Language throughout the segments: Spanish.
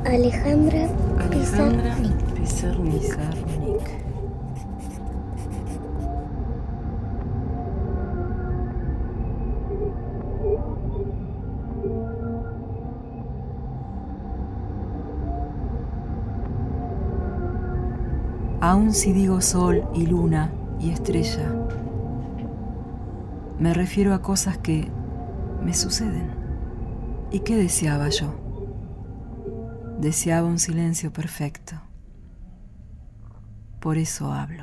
Alejandra Pizarnik. Pizarnik. Aun si digo sol y luna y estrella, me refiero a cosas que me suceden. ¿Y qué deseaba yo? Deseaba un silencio perfecto. Por eso hablo.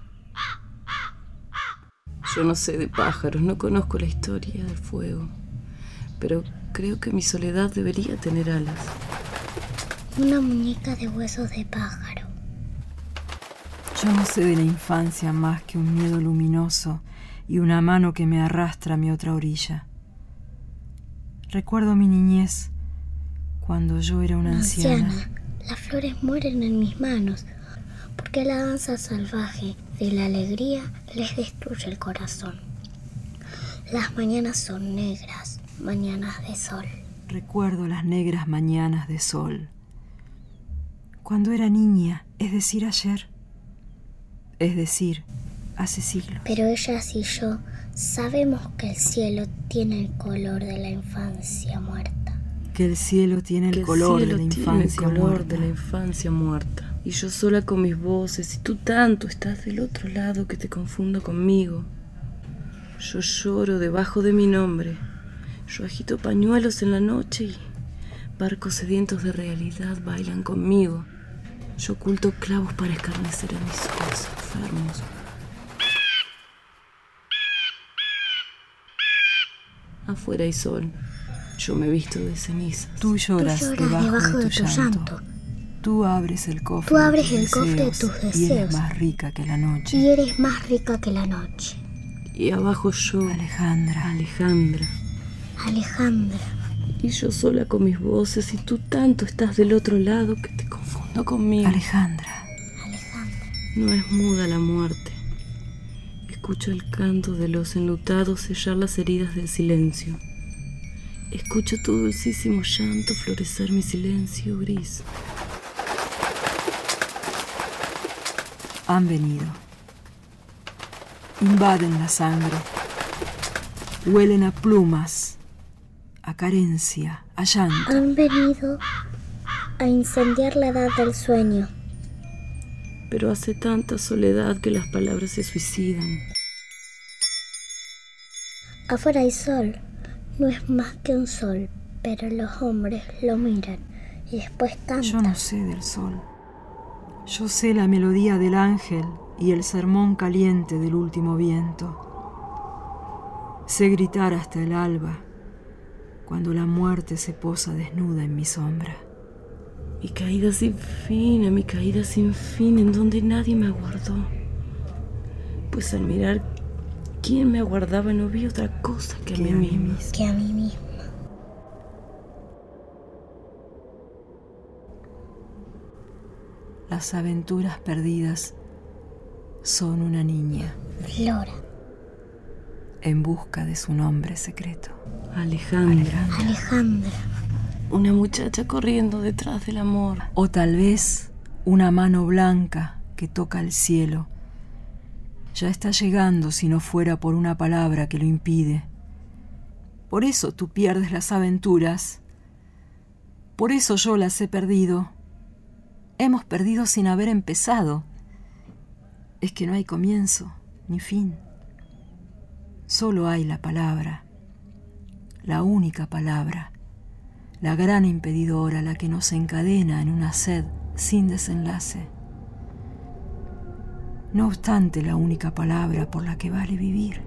Yo no sé de pájaros, no conozco la historia del fuego, pero creo que mi soledad debería tener alas. Una muñeca de huesos de pájaro. Yo no sé de la infancia más que un miedo luminoso y una mano que me arrastra a mi otra orilla. Recuerdo mi niñez cuando yo era una anciana. Las flores mueren en mis manos porque la danza salvaje de la alegría les destruye el corazón. Las mañanas son negras, mañanas de sol. Recuerdo las negras mañanas de sol. Cuando era niña, es decir, ayer. Es decir, hace siglos. Pero ellas y yo sabemos que el cielo tiene el color de la infancia muerta. Que el cielo tiene el color de la infancia muerta. Y yo sola con mis voces, y tú tanto estás del otro lado que te confundo conmigo. Yo lloro debajo de mi nombre. Yo agito pañuelos en la noche y barcos sedientos de realidad bailan conmigo. Yo oculto clavos para escarnecer a mis ojos enfermos. Afuera hay sol. Yo me visto de cenizas. Tú lloras debajo de tu llanto. Tú abres el cofre de tus deseos y eres más rica que la noche. Y abajo yo, Alejandra. Y yo sola con mis voces y tú tanto estás del otro lado que te confundo conmigo. Alejandra. No es muda la muerte. Escucho el canto de los enlutados sellar las heridas del silencio. Escucho tu dulcísimo llanto florecer mi silencio gris. Han venido. Invaden la sangre. Huelen a plumas, a carencia, a llanto. Han venido a incendiar la edad del sueño. Pero hace tanta soledad que las palabras se suicidan. Afuera hay sol. No es más que un sol, pero los hombres lo miran y después cantan. Yo no sé del sol. Yo sé la melodía del ángel y el sermón caliente del último viento. Sé gritar hasta el alba, cuando la muerte se posa desnuda en mi sombra. Mi caída sin fin, en donde nadie me aguardó. Pues al mirar quién me aguardaba no vi otra cosa que a mí misma. Las aventuras perdidas son una niña, Flora, en busca de su nombre secreto. Alejandra. Una muchacha corriendo detrás del amor. O tal vez una mano blanca que toca el cielo. Ya está llegando si no fuera por una palabra que lo impide. Por eso tú pierdes las aventuras. Por eso yo las he perdido. Hemos perdido sin haber empezado. Es que no hay comienzo ni fin. Solo hay la palabra, la única palabra, la gran impedidora, la que nos encadena en una sed sin desenlace. No obstante, la única palabra por la que vale vivir.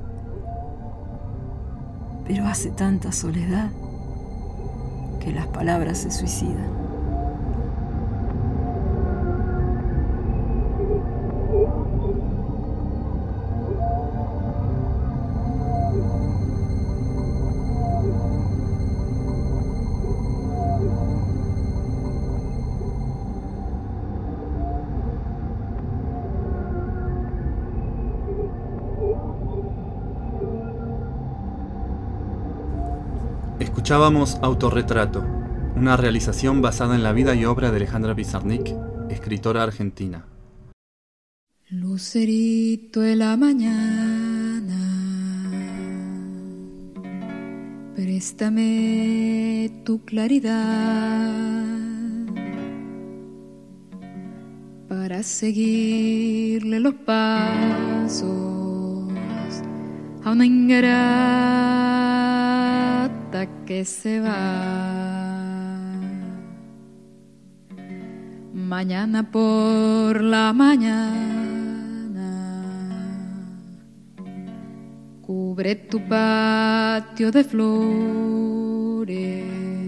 Pero hace tanta soledad que las palabras se suicidan. Escuchábamos Autorretrato, Una realización basada en la vida y obra de Alejandra Pizarnik, escritora argentina. Lucerito de la mañana, préstame tu claridad para seguirle los pasos a una ingrata que se va. Mañana por la mañana cubre tu patio de flores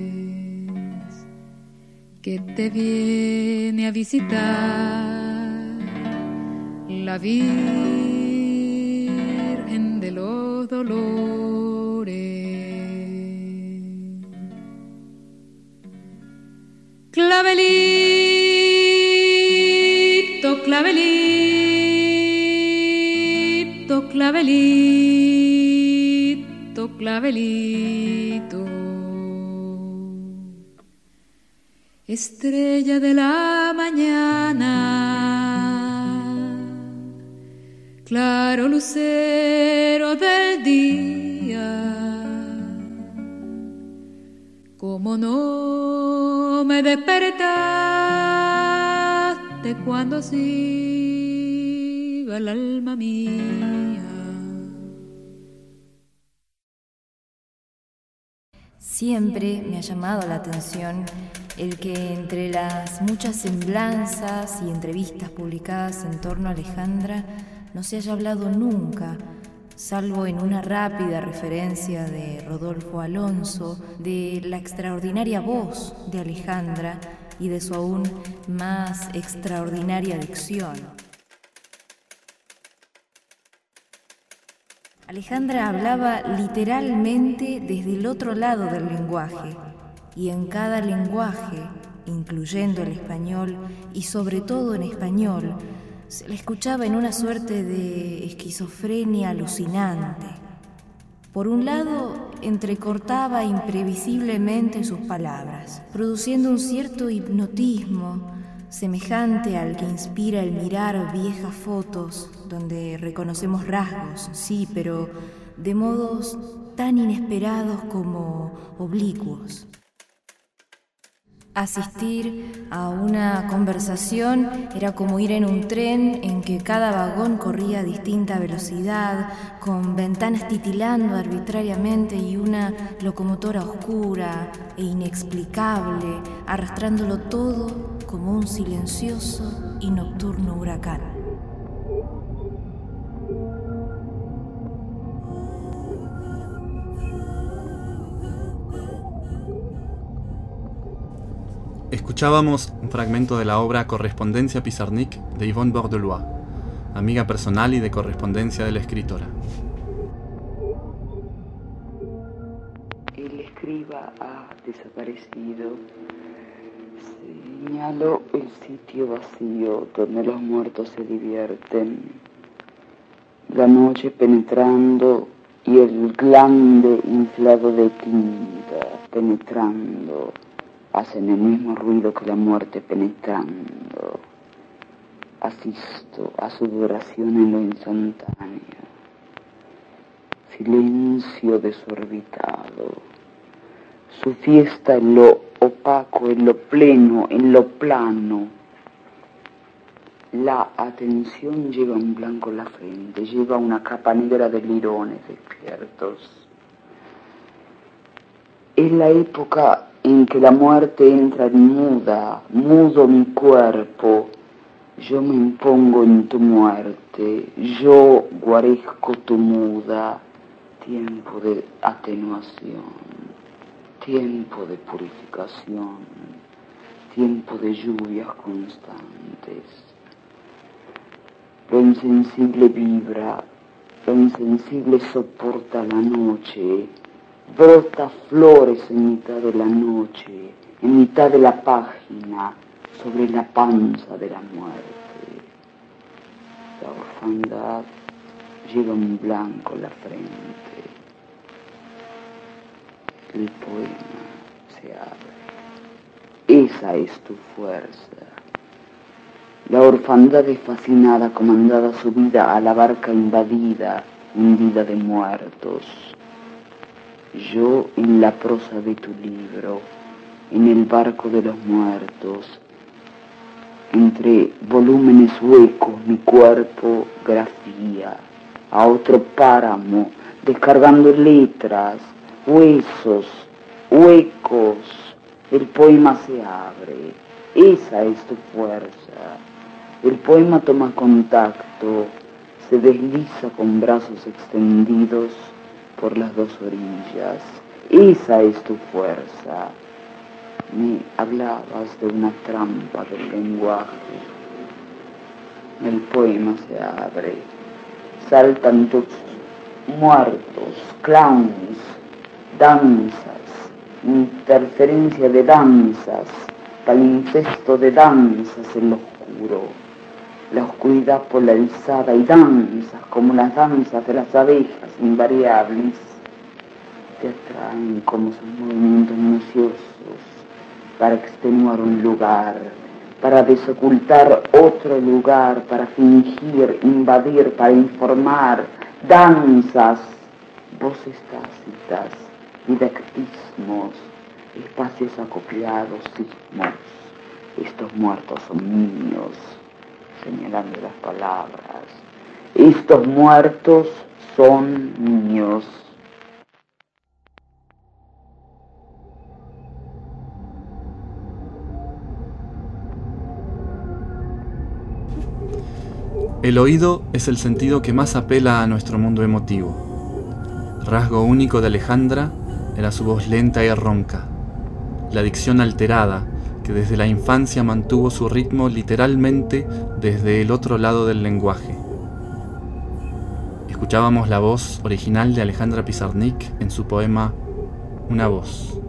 que te viene a visitar la Virgen de los Dolores. Clavelito, clavelito, clavelito, clavelito, estrella de la mañana, claro lucero del día, como no me despertaste cuando así va el alma mía. Siempre me ha llamado la atención el que entre las muchas semblanzas y entrevistas publicadas en torno a Alejandra no se haya hablado nunca, salvo en una rápida referencia de Rodolfo Alonso, de la extraordinaria voz de Alejandra y de su aún más extraordinaria dicción. Alejandra hablaba literalmente desde el otro lado del lenguaje, y en cada lenguaje, incluyendo el español y sobre todo en español, se la escuchaba en una suerte de esquizofrenia alucinante. Por un lado, entrecortaba imprevisiblemente sus palabras, produciendo un cierto hipnotismo semejante al que inspira el mirar viejas fotos donde reconocemos rasgos, sí, pero de modos tan inesperados como oblicuos. Asistir a una conversación era como ir en un tren en que cada vagón corría a distinta velocidad, con ventanas titilando arbitrariamente y una locomotora oscura e inexplicable, arrastrándolo todo como un silencioso y nocturno huracán. Escuchábamos un fragmento de la obra Correspondencia Pizarnik de Yvonne Bordelois, amiga personal y de correspondencia de la escritora. El escriba ha desaparecido. Señalo el sitio vacío donde los muertos se divierten. La noche penetrando y el glande inflado de tinta penetrando hacen el mismo ruido que la muerte penetrando. Asisto a su duración en lo instantáneo. Silencio desorbitado. Su fiesta en lo opaco, en lo pleno, en lo plano. La atención lleva un blanco en la frente, lleva una capa negra de lirones despiertos. Es la época en que la muerte entra muda, mudo mi cuerpo. Yo me impongo en tu muerte, yo guarezco tu muda. Tiempo de atenuación, tiempo de purificación, tiempo de lluvias constantes. Lo insensible vibra, lo insensible soporta la noche, brota flores en mitad de la noche, en mitad de la página, sobre la panza de la muerte. La orfandad lleva un blanco en la frente. El poema se abre. esa es tu fuerza. La orfandad es fascinada, comandada su vida a la barca invadida, hundida de muertos. Yo en la prosa de tu libro, en el barco de los muertos, entre volúmenes huecos mi cuerpo grafía a otro páramo, descargando letras, huesos, huecos, el poema se abre, esa es tu fuerza. El poema toma contacto, se desliza con brazos extendidos por las dos orillas, esa es tu fuerza. Me hablabas de una trampa del lenguaje. El poema se abre. Saltan tus muertos, clowns, danzas, interferencia de danzas, palincesto de danzas en lo oscuro. La oscuridad polarizada y danzas como las danzas de las abejas invariables te atraen como sus movimientos minuciosos para extenuar un lugar, para desocultar otro lugar, para fingir, invadir, para informar, danzas, voces tácitas, didactismos, espacios acopiados, sismos. Estos muertos son míos, señalando las palabras. Estos muertos son míos. El oído es el sentido que más apela a nuestro mundo emotivo. Rasgo único de Alejandra era su voz lenta y ronca, la dicción alterada que desde la infancia mantuvo su ritmo literalmente desde el otro lado del lenguaje. Escuchábamos la voz original de Alejandra Pizarnik en su poema Una voz.